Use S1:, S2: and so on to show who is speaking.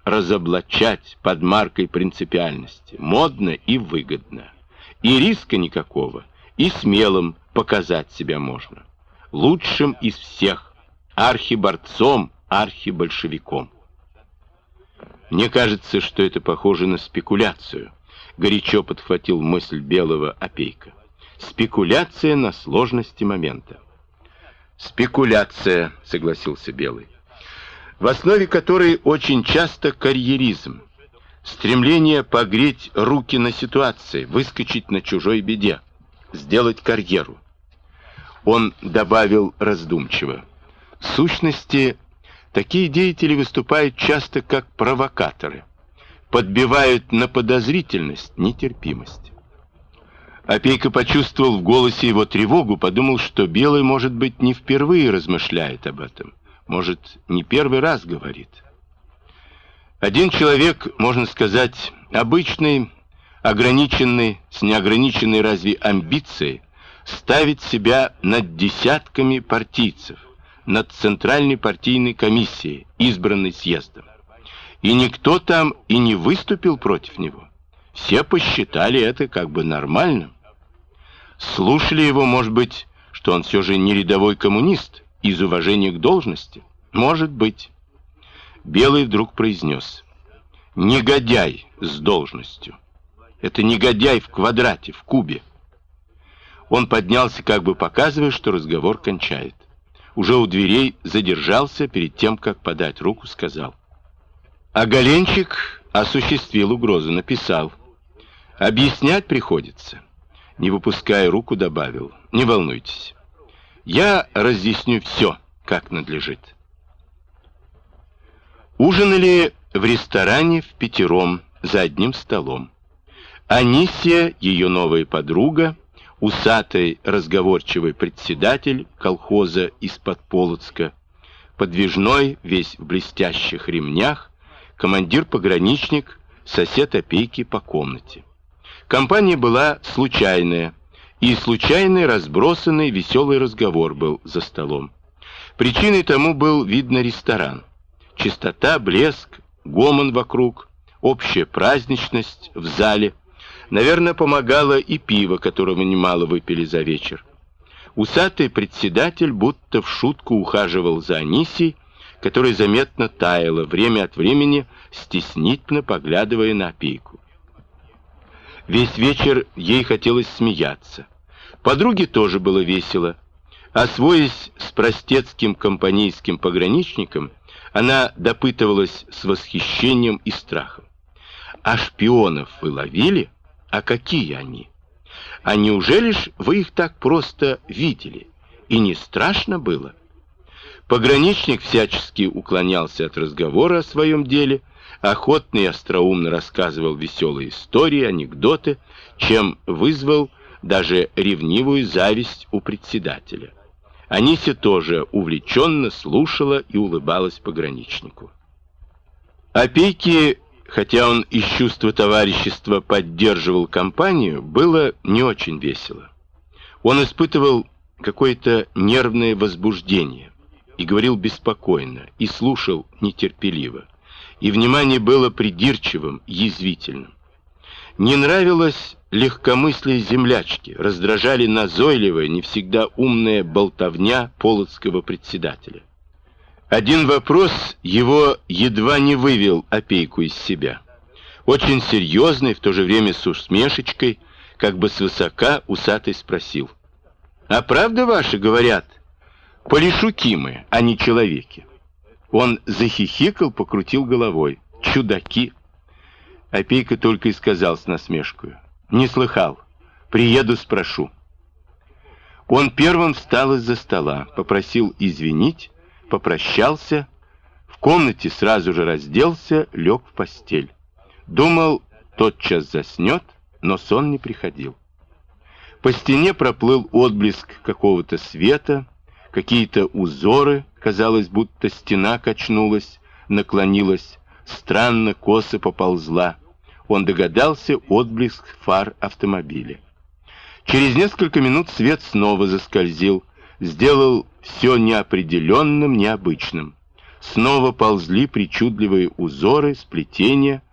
S1: разоблачать под маркой принципиальности. Модно и выгодно. И риска никакого, и смелым показать себя можно. Лучшим из всех, архиборцом, архибольшевиком. Мне кажется, что это похоже на спекуляцию, горячо подхватил мысль Белого Опейка. Спекуляция на сложности момента. Спекуляция, согласился Белый, в основе которой очень часто карьеризм, стремление погреть руки на ситуации, выскочить на чужой беде, сделать карьеру. Он добавил раздумчиво: в сущности, такие деятели выступают часто как провокаторы, подбивают на подозрительность, нетерпимость. Опейка почувствовал в голосе его тревогу, подумал, что Белый, может быть, не впервые размышляет об этом, может, не первый раз говорит. Один человек, можно сказать, обычный, ограниченный, с неограниченной разве амбицией, ставит себя над десятками партийцев, над Центральной партийной комиссией, избранной съездом. И никто там и не выступил против него. Все посчитали это как бы нормальным. Слушали его, может быть, что он все же не рядовой коммунист, из уважения к должности? Может быть. Белый вдруг произнес: негодяй с должностью. Это негодяй в квадрате, в кубе. Он поднялся, как бы показывая, что разговор кончает. Уже у дверей задержался, перед тем, как подать руку, сказал: а Голенчик осуществил угрозу, написал. Объяснять приходится. Не выпуская руку, добавил: не волнуйтесь, я разъясню все, как надлежит. Ужинали в ресторане впятером, за одним столом. Анисия, ее новая подруга, усатый разговорчивый председатель колхоза из-под Полоцка, подвижной, весь в блестящих ремнях, командир-пограничник, сосед Опейки по комнате. Компания была случайная, и случайный разбросанный веселый разговор был за столом. Причиной тому был, видно, ресторан. Чистота, блеск, гомон вокруг, общая праздничность в зале. Наверное, помогало и пиво, которого немало выпили за вечер. Усатый председатель будто в шутку ухаживал за Анисией, которая заметно таяла, время от времени стеснительно поглядывая на Опейку. Весь вечер ей хотелось смеяться. Подруге тоже было весело. Освоясь с простецким компанейским пограничником, она допытывалась с восхищением и страхом: а шпионов вы ловили? А какие они? А неужели ж вы их так просто видели? И не страшно было? Пограничник всячески уклонялся от разговора о своем деле, охотно и остроумно рассказывал веселые истории, анекдоты, чем вызвал даже ревнивую зависть у председателя. Анися тоже увлеченно слушала и улыбалась пограничнику. Опейке, хотя он из чувства товарищества поддерживал компанию, было не очень весело. Он испытывал какое-то нервное возбуждение и говорил беспокойно, и слушал нетерпеливо, и внимание было придирчивым, язвительным. Не нравилось легкомыслие землячки, раздражали назойливая, не всегда умная болтовня полоцкого председателя. Один вопрос его едва не вывел Опейку из себя. Очень серьезный, в то же время с усмешечкой, как бы свысока, усатый спросил: а правда ваши говорят, полешуки мы, а не человеки? Он захихикал, покрутил головой: чудаки. Опейка только и сказал с насмешкой: не слыхал, приеду, спрошу. Он первым встал из-за стола, попросил извинить, попрощался, в комнате сразу же разделся, лег в постель. Думал, тотчас заснет, но сон не приходил. По стене проплыл отблеск какого-то света, какие-то узоры, казалось, будто стена качнулась, наклонилась, странно косо поползла. Он догадался, отблеск фар автомобиля. Через несколько минут свет снова заскользил, сделал все неопределенным, необычным. снова ползли причудливые узоры, сплетения,